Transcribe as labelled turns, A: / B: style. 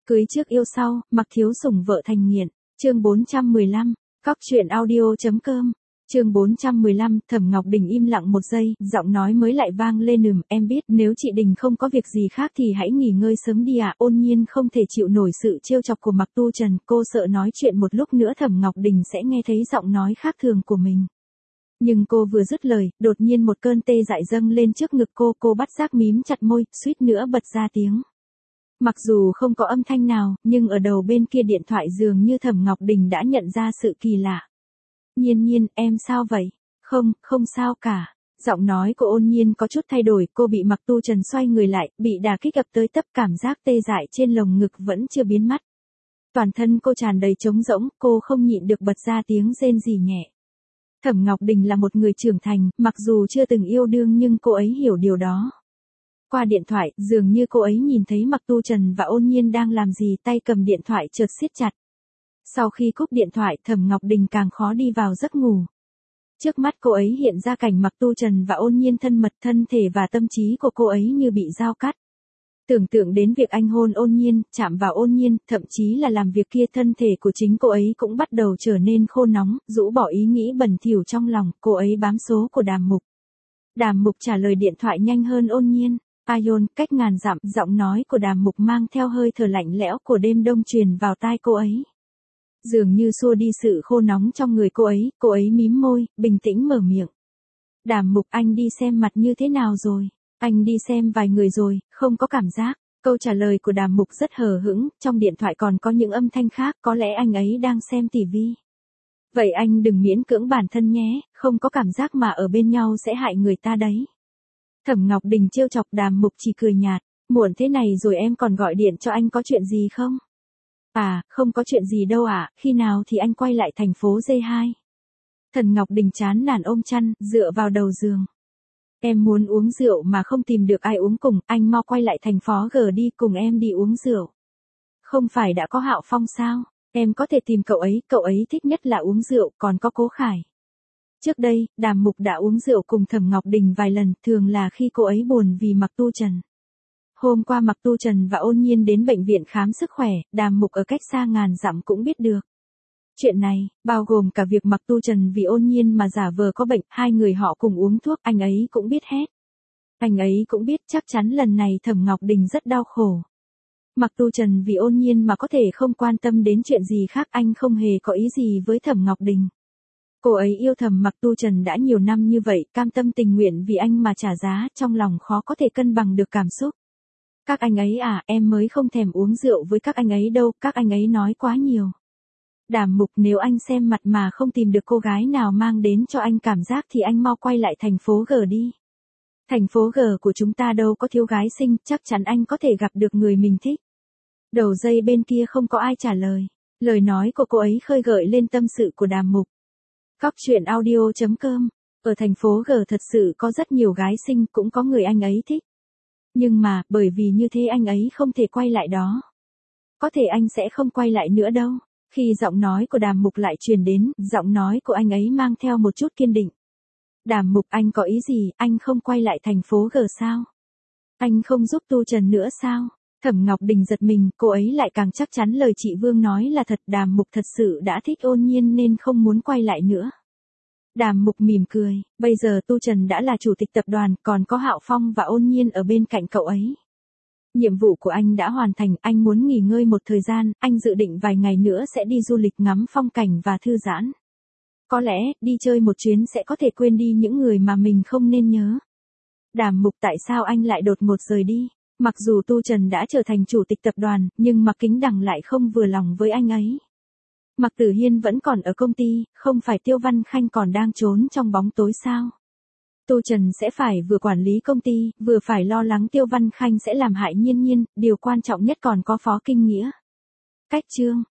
A: Cưới trước yêu sau, mặc thiếu sủng vợ thành nghiện. Chương 415, Cóc truyện audio.com. Chương 415, Thẩm Ngọc Đình im lặng một giây, giọng nói mới lại vang lên em biết nếu chị Đình không có việc gì khác thì hãy nghỉ ngơi sớm đi ạ. Ôn Nhiên không thể chịu nổi sự trêu chọc của Mạc Tu Trần, cô sợ nói chuyện một lúc nữa Thẩm Ngọc Đình sẽ nghe thấy giọng nói khác thường của mình. Nhưng cô vừa dứt lời, đột nhiên một cơn tê dại dâng lên trước ngực cô bắt giác mím chặt môi, suýt nữa bật ra tiếng. Mặc dù không có âm thanh nào, nhưng ở đầu bên kia điện thoại dường như Thẩm Ngọc Đình đã nhận ra sự kỳ lạ. Nhiên, em sao vậy? Không sao cả. Giọng nói của Ôn Nhiên có chút thay đổi, cô bị Mạc Tu Trần xoay người lại, bị đả kích ập tới tấp cảm giác tê dại trên lồng ngực vẫn chưa biến mất. Toàn thân cô tràn đầy trống rỗng, cô không nhịn được bật ra tiếng rên rỉ nhẹ. Thẩm Ngọc Đình là một người trưởng thành, mặc dù chưa từng yêu đương nhưng cô ấy hiểu điều đó. Qua điện thoại, dường như cô ấy nhìn thấy Mạc Tu Trần và Ôn Nhiên đang làm gì, tay cầm điện thoại chợt siết chặt. Sau khi cúp điện thoại, Thẩm Ngọc Đình càng khó đi vào giấc ngủ. Trước mắt cô ấy hiện ra cảnh Mạc Tu Trần và Ôn Nhiên thân mật, thân thể và tâm trí của cô ấy như bị dao cắt. Tưởng tượng đến việc anh hôn Ôn Nhiên, chạm vào Ôn Nhiên, thậm chí là làm việc kia, thân thể của chính cô ấy cũng bắt đầu trở nên khô nóng, rũ bỏ ý nghĩ bẩn thỉu trong lòng, cô ấy bám số của Đàm Mục. Đàm Mục trả lời điện thoại nhanh hơn Ôn Nhiên. Ayon, cách ngàn dặm, giọng nói của Đàm Mục mang theo hơi thở lạnh lẽo của đêm đông truyền vào tai cô ấy. Dường như xua đi sự khô nóng trong người cô ấy mím môi, bình tĩnh mở miệng. Đàm Mục, anh đi xem mặt như thế nào rồi? Anh đi xem vài người rồi, không có cảm giác. Câu trả lời của Đàm Mục rất hờ hững, trong điện thoại còn có những âm thanh khác, có lẽ anh ấy đang xem tivi. Vậy anh đừng miễn cưỡng bản thân nhé, không có cảm giác mà ở bên nhau sẽ hại người ta đấy. Thẩm Ngọc Đình trêu chọc, Đàm Mục chỉ cười nhạt. Muộn thế này rồi em còn gọi điện cho anh, có chuyện gì không? À, không có chuyện gì đâu ạ, khi nào thì anh quay lại thành phố D2? Thẩm Ngọc Đình chán nản ôm chăn, dựa vào đầu giường. Em muốn uống rượu mà không tìm được ai uống cùng, anh mau quay lại thành phố G đi, cùng em đi uống rượu. Không phải đã có Hạo Phong sao? Em có thể tìm cậu ấy thích nhất là uống rượu, còn có Cố Khải. Trước đây, Đàm Mục đã uống rượu cùng Thẩm Ngọc Đình vài lần, thường là khi cô ấy buồn vì Mạc Tu Trần. Hôm qua Mạc Tu Trần và Ôn Nhiên đến bệnh viện khám sức khỏe, Đàm Mục ở cách xa ngàn dặm cũng biết được. Chuyện này, bao gồm cả việc Mạc Tu Trần vì Ôn Nhiên mà giả vờ có bệnh, hai người họ cùng uống thuốc, anh ấy cũng biết hết. Anh ấy cũng biết chắc chắn lần này Thẩm Ngọc Đình rất đau khổ. Mạc Tu Trần vì Ôn Nhiên mà có thể không quan tâm đến chuyện gì khác, anh không hề có ý gì với Thẩm Ngọc Đình. Cô ấy yêu thầm Mạc Tu Trần đã nhiều năm như vậy, cam tâm tình nguyện vì anh mà trả giá, trong lòng khó có thể cân bằng được cảm xúc. Các anh ấy à, em mới không thèm uống rượu với các anh ấy đâu, các anh ấy nói quá nhiều. Đàm Mục, nếu anh xem mặt mà không tìm được cô gái nào mang đến cho anh cảm giác thì anh mau quay lại thành phố G đi. Thành phố G của chúng ta đâu có thiếu gái xinh, chắc chắn anh có thể gặp được người mình thích. Đầu dây bên kia không có ai trả lời. Lời nói của cô ấy khơi gợi lên tâm sự của Đàm Mục. Cóc truyện audio.com. Ở thành phố G thật sự có rất nhiều gái xinh, cũng có người anh ấy thích. Nhưng mà, bởi vì như thế anh ấy không thể quay lại đó. Có thể anh sẽ không quay lại nữa đâu. Khi giọng nói của Đàm Mục lại truyền đến, giọng nói của anh ấy mang theo một chút kiên định. Đàm Mục, anh có ý gì, anh không quay lại thành phố G sao? Anh không giúp Tu Trần nữa sao? Thẩm Ngọc Đình giật mình, cô ấy lại càng chắc chắn lời chị Vương nói là thật, Đàm Mục thật sự đã thích Ôn Nhiên nên không muốn quay lại nữa. Đàm Mục mỉm cười, bây giờ Tu Trần đã là chủ tịch tập đoàn, còn có Hạo Phong và Ôn Nhiên ở bên cạnh cậu ấy. Nhiệm vụ của anh đã hoàn thành, anh muốn nghỉ ngơi một thời gian, anh dự định vài ngày nữa sẽ đi du lịch ngắm phong cảnh và thư giãn. Có lẽ, đi chơi một chuyến sẽ có thể quên đi những người mà mình không nên nhớ. Đàm Mục, tại sao anh lại đột ngột rời đi? Mặc dù Tu Trần đã trở thành chủ tịch tập đoàn, nhưng Mạc Kính Đằng lại không vừa lòng với anh ấy. Mạc Tử Hiên vẫn còn ở công ty, không phải Tiêu Văn Khanh còn đang trốn trong bóng tối sao? Tu Trần sẽ phải vừa quản lý công ty, vừa phải lo lắng Tiêu Văn Khanh sẽ làm hại Nhiên, điều quan trọng nhất còn có Phó Kinh Nghĩa. Cách chương